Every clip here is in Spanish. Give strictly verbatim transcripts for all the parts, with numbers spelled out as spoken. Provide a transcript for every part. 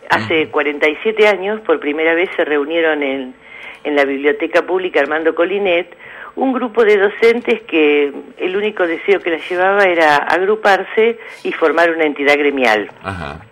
hace cuarenta y siete años, por primera vez se reunieron en, en la Biblioteca Pública Armando Colinet un grupo de docentes que el único deseo que las llevaba era agruparse y formar una entidad gremial. Ajá.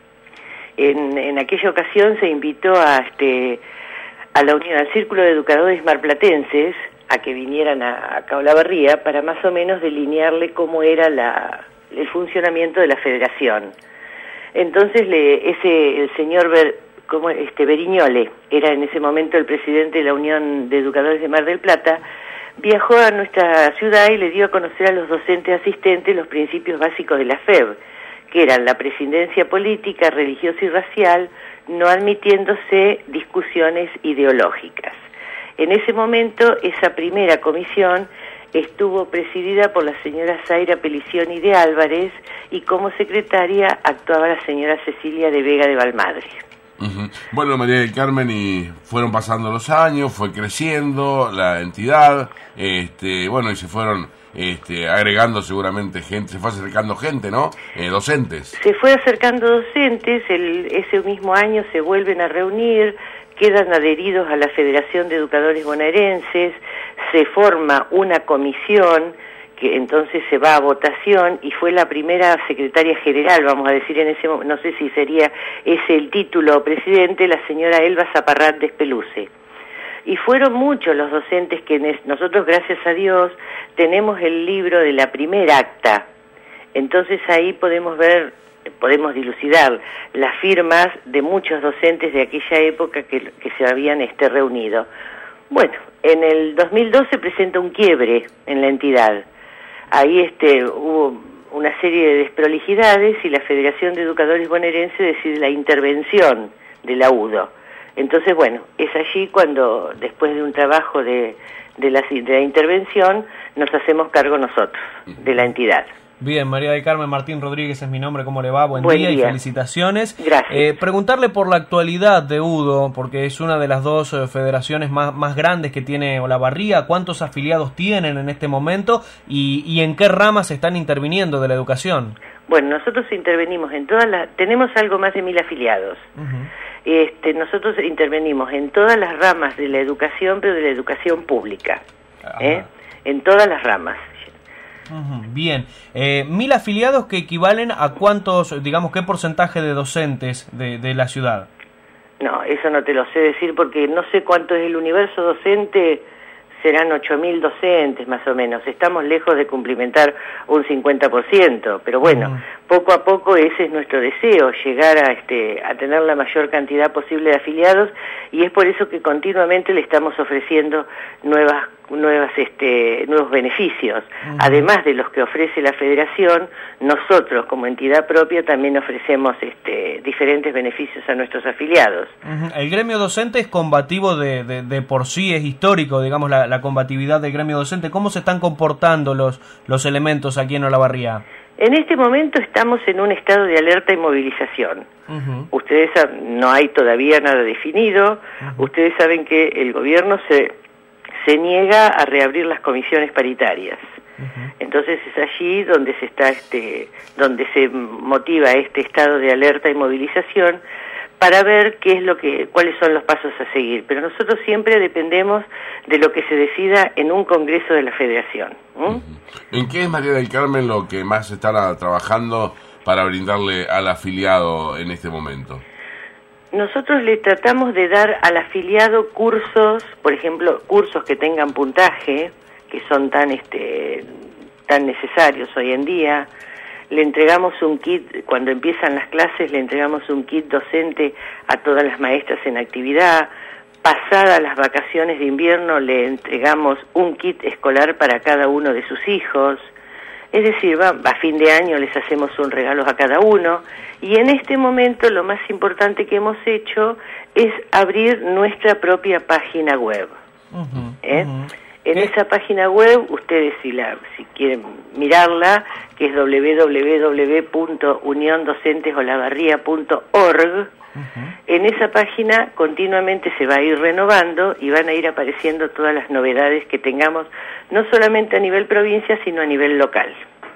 En, en aquella ocasión se invitó a, este, a la Unión, al Círculo de Educadores Marplatenses, a que vinieran a, a Olavarría para más o menos delinearle cómo era la, el funcionamiento de la federación. Entonces le, ese el señor Ber, como este Beriñole, era en ese momento el presidente de la Unión de Educadores de Mar del Plata, viajó a nuestra ciudad y le dio a conocer a los docentes asistentes los principios básicos de la F E B, que eran la presidencia política, religiosa y racial, no admitiéndose discusiones ideológicas. En ese momento, esa primera comisión estuvo presidida por la señora Zaira Pelicioni de Álvarez y como secretaria actuaba la señora Cecilia de Vega de Valmadre. Uh-huh. Bueno, María del Carmen, y fueron pasando los años, fue creciendo la entidad, este, bueno, y se fueron este, agregando seguramente gente, se fue acercando gente, ¿no? Eh, docentes. Se fue acercando docentes, el, ese mismo año se vuelven a reunir, quedan adheridos a la Federación de Educadores Bonaerenses, se forma una comisión que entonces se va a votación y fue la primera secretaria general, vamos a decir en ese momento, no sé si sería ese el título presidente, la señora Elba Zaparrat Despeluce. Y fueron muchos los docentes que nosotros, gracias a Dios, tenemos el libro de la primera acta. Entonces ahí podemos ver, podemos dilucidar las firmas de muchos docentes de aquella época que, que se habían este, reunido. Bueno, en el dos mil dos se presenta un quiebre en la entidad. Ahí este, hubo una serie de desprolijidades y la Federación de Educadores Bonaerenses decide la intervención de la U D O. Entonces, bueno, es allí cuando, después de un trabajo de, de, la, de la intervención, nos hacemos cargo nosotros, de la entidad. Bien, María del Carmen, Martín Rodríguez es mi nombre, ¿cómo le va? Buen, Buen día, día y felicitaciones. Gracias. Eh, preguntarle por la actualidad de U D O, porque es una de las dos eh, federaciones más, más grandes que tiene Olavarría. ¿Cuántos afiliados tienen en este momento y, y en qué ramas están interviniendo de la educación? Bueno, nosotros intervenimos en todas las... Tenemos algo más de mil afiliados. Uh-huh. Este, nosotros intervenimos en todas las ramas de la educación, pero de la educación pública. ¿eh? En todas las ramas. Bien, eh, mil afiliados que equivalen a cuántos, digamos, qué porcentaje de docentes de, de la ciudad. No, eso no te lo sé decir porque no sé cuánto es el universo docente, serán ocho mil docentes más o menos. Estamos lejos de cumplimentar un cincuenta por ciento, pero bueno, uh-huh. poco a poco ese es nuestro deseo, llegar a, este, a tener la mayor cantidad posible de afiliados y es por eso que continuamente le estamos ofreciendo nuevas nuevas este nuevos beneficios. Uh-huh. Además de los que ofrece la federación, nosotros como entidad propia también ofrecemos este diferentes beneficios a nuestros afiliados. Uh-huh. El gremio docente es combativo de, de, de por sí, es histórico, digamos, la, la combatividad del gremio docente. ¿Cómo se están comportando los, los elementos aquí en Olavarría? En este momento estamos en un estado de alerta y movilización. Uh-huh. Ustedes saben, no hay todavía nada definido. Uh-huh. Ustedes saben que el gobierno se se niega a reabrir las comisiones paritarias. Uh-huh. Entonces es allí donde se está este donde se motiva este estado de alerta y movilización para ver qué es lo que cuáles son los pasos a seguir, pero nosotros siempre dependemos de lo que se decida en un congreso de la Federación. ¿Mm? Uh-huh. ¿En qué es, María del Carmen, lo que más están trabajando para brindarle al afiliado en este momento? Nosotros le tratamos de dar al afiliado cursos, por ejemplo, cursos que tengan puntaje, que son tan este tan necesarios hoy en día. Le entregamos un kit, cuando empiezan las clases, le entregamos un kit docente a todas las maestras en actividad. Pasadas las vacaciones de invierno, le entregamos un kit escolar para cada uno de sus hijos. Es decir, va, a fin de año les hacemos un regalo a cada uno. Y en este momento lo más importante que hemos hecho es abrir nuestra propia página web. Uh-huh, ¿eh? uh-huh. En ¿Qué? Esa página web, ustedes si la si quieren mirarla, que es doble u doble u doble u punto unión docentes olavarría punto org, uh-huh. En esa página continuamente se va a ir renovando y van a ir apareciendo todas las novedades que tengamos, no solamente a nivel provincia, sino a nivel local.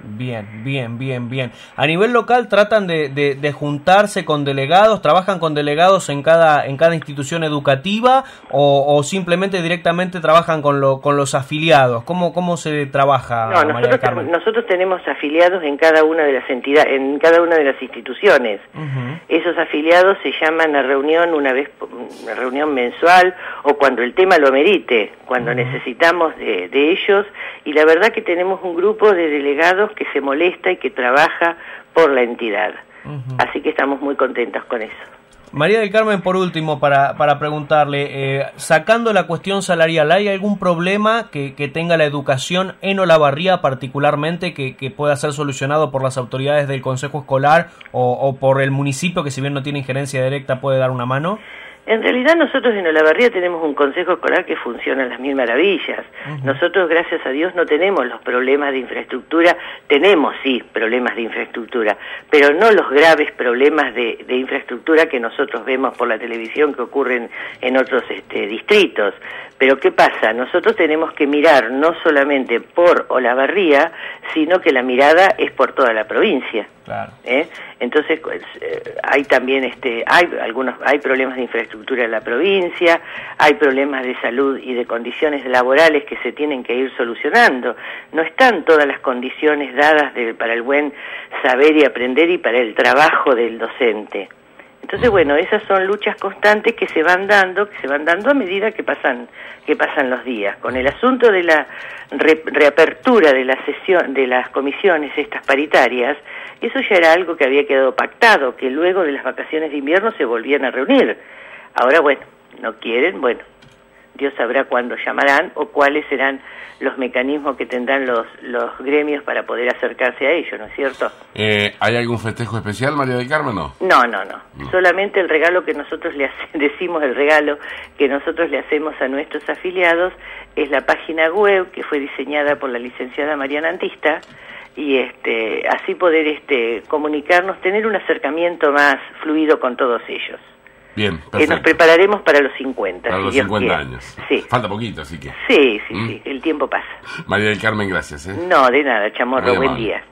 Bien, bien, bien, bien. A nivel local tratan de, de, de juntarse con delegados, trabajan con delegados en cada en cada institución educativa o, o simplemente directamente trabajan con lo, con los afiliados. ¿Cómo cómo se trabaja? No, María del Carmen? nosotros, nosotros tenemos afiliados en cada una de las entidades, en cada una de las instituciones. Uh-huh. Esos afiliados se llaman a reunión una vez, una reunión mensual o cuando el tema lo merite, cuando uh-huh. necesitamos de, de ellos. Y la verdad que tenemos un grupo de delegados que se molesta y que trabaja por la entidad. Uh-huh. Así que estamos muy contentos con eso. María del Carmen, por último, para, para preguntarle, eh, sacando la cuestión salarial, ¿hay algún problema que, que tenga la educación en Olavarría particularmente que, que pueda ser solucionado por las autoridades del Consejo Escolar o, o por el municipio que, si bien no tiene injerencia directa, puede dar una mano? En realidad nosotros en Olavarría tenemos un consejo escolar que funciona a las mil maravillas. Uh-huh. Nosotros, gracias a Dios, no tenemos los problemas de infraestructura. Tenemos, sí, problemas de infraestructura, pero no los graves problemas de, de infraestructura que nosotros vemos por la televisión que ocurren en otros este, distritos. Pero ¿qué pasa? Nosotros tenemos que mirar no solamente por Olavarría, sino que la mirada es por toda la provincia. Claro. ¿Eh? Entonces pues, eh, hay también este hay algunos hay problemas de infraestructura en la provincia, hay problemas de salud y de condiciones laborales que se tienen que ir solucionando. No están todas las condiciones dadas de, para el buen saber y aprender y para el trabajo del docente. Entonces, bueno, esas son luchas constantes que se van dando, que se van dando a medida que pasan que pasan los días. Con el asunto de la re, reapertura de la sesión de las comisiones estas paritarias, eso ya era algo que había quedado pactado, que luego de las vacaciones de invierno se volvían a reunir. Ahora, bueno, no quieren, bueno, Dios sabrá cuándo llamarán o cuáles serán los mecanismos que tendrán los los gremios para poder acercarse a ello, ¿no es cierto? Eh, ¿Hay algún festejo especial, María del Carmen, no? No, no, no. no. Solamente el regalo que nosotros le hace, decimos, el regalo que nosotros le hacemos a nuestros afiliados es la página web que fue diseñada por la licenciada Mariana Antista, y este así poder este comunicarnos, tener un acercamiento más fluido con todos ellos. Bien, perfecto. Que nos prepararemos para los cincuenta. Para si los Dios cincuenta quiere. años. Sí. Falta poquito, así que. Sí, sí, ¿Mm? sí, el tiempo pasa. María del Carmen, gracias. ¿eh? No, de nada, Chamorro, buen día.